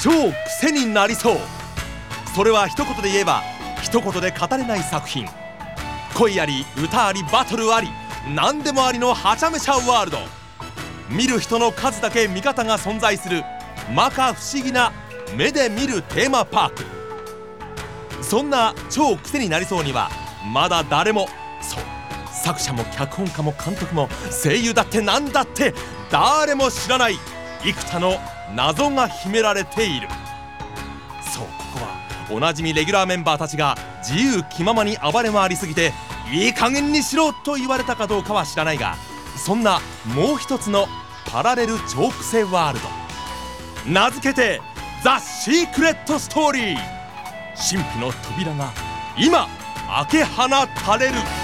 超癖になりそう。それは一言で言えば一言で語れない作品。恋あり歌ありバトルあり何でもありのはちゃめちゃワールド。見る人の数だけ見方が存在する摩訶不思議な目で見るテーマパーク。そんな超癖になりそうにはまだ誰も、そう作者も脚本家も監督も声優だってなんだって誰も知らない幾多の謎が秘められている。そう、ここはおなじみレギュラーメンバーたちが自由気ままに暴れ回りすぎていい加減にしろと言われたかどうかは知らないが、そんなもう一つのパラレル超癖ワールド、名付けてザ・シークレット・ストーリー。神秘の扉が今開け放たれる。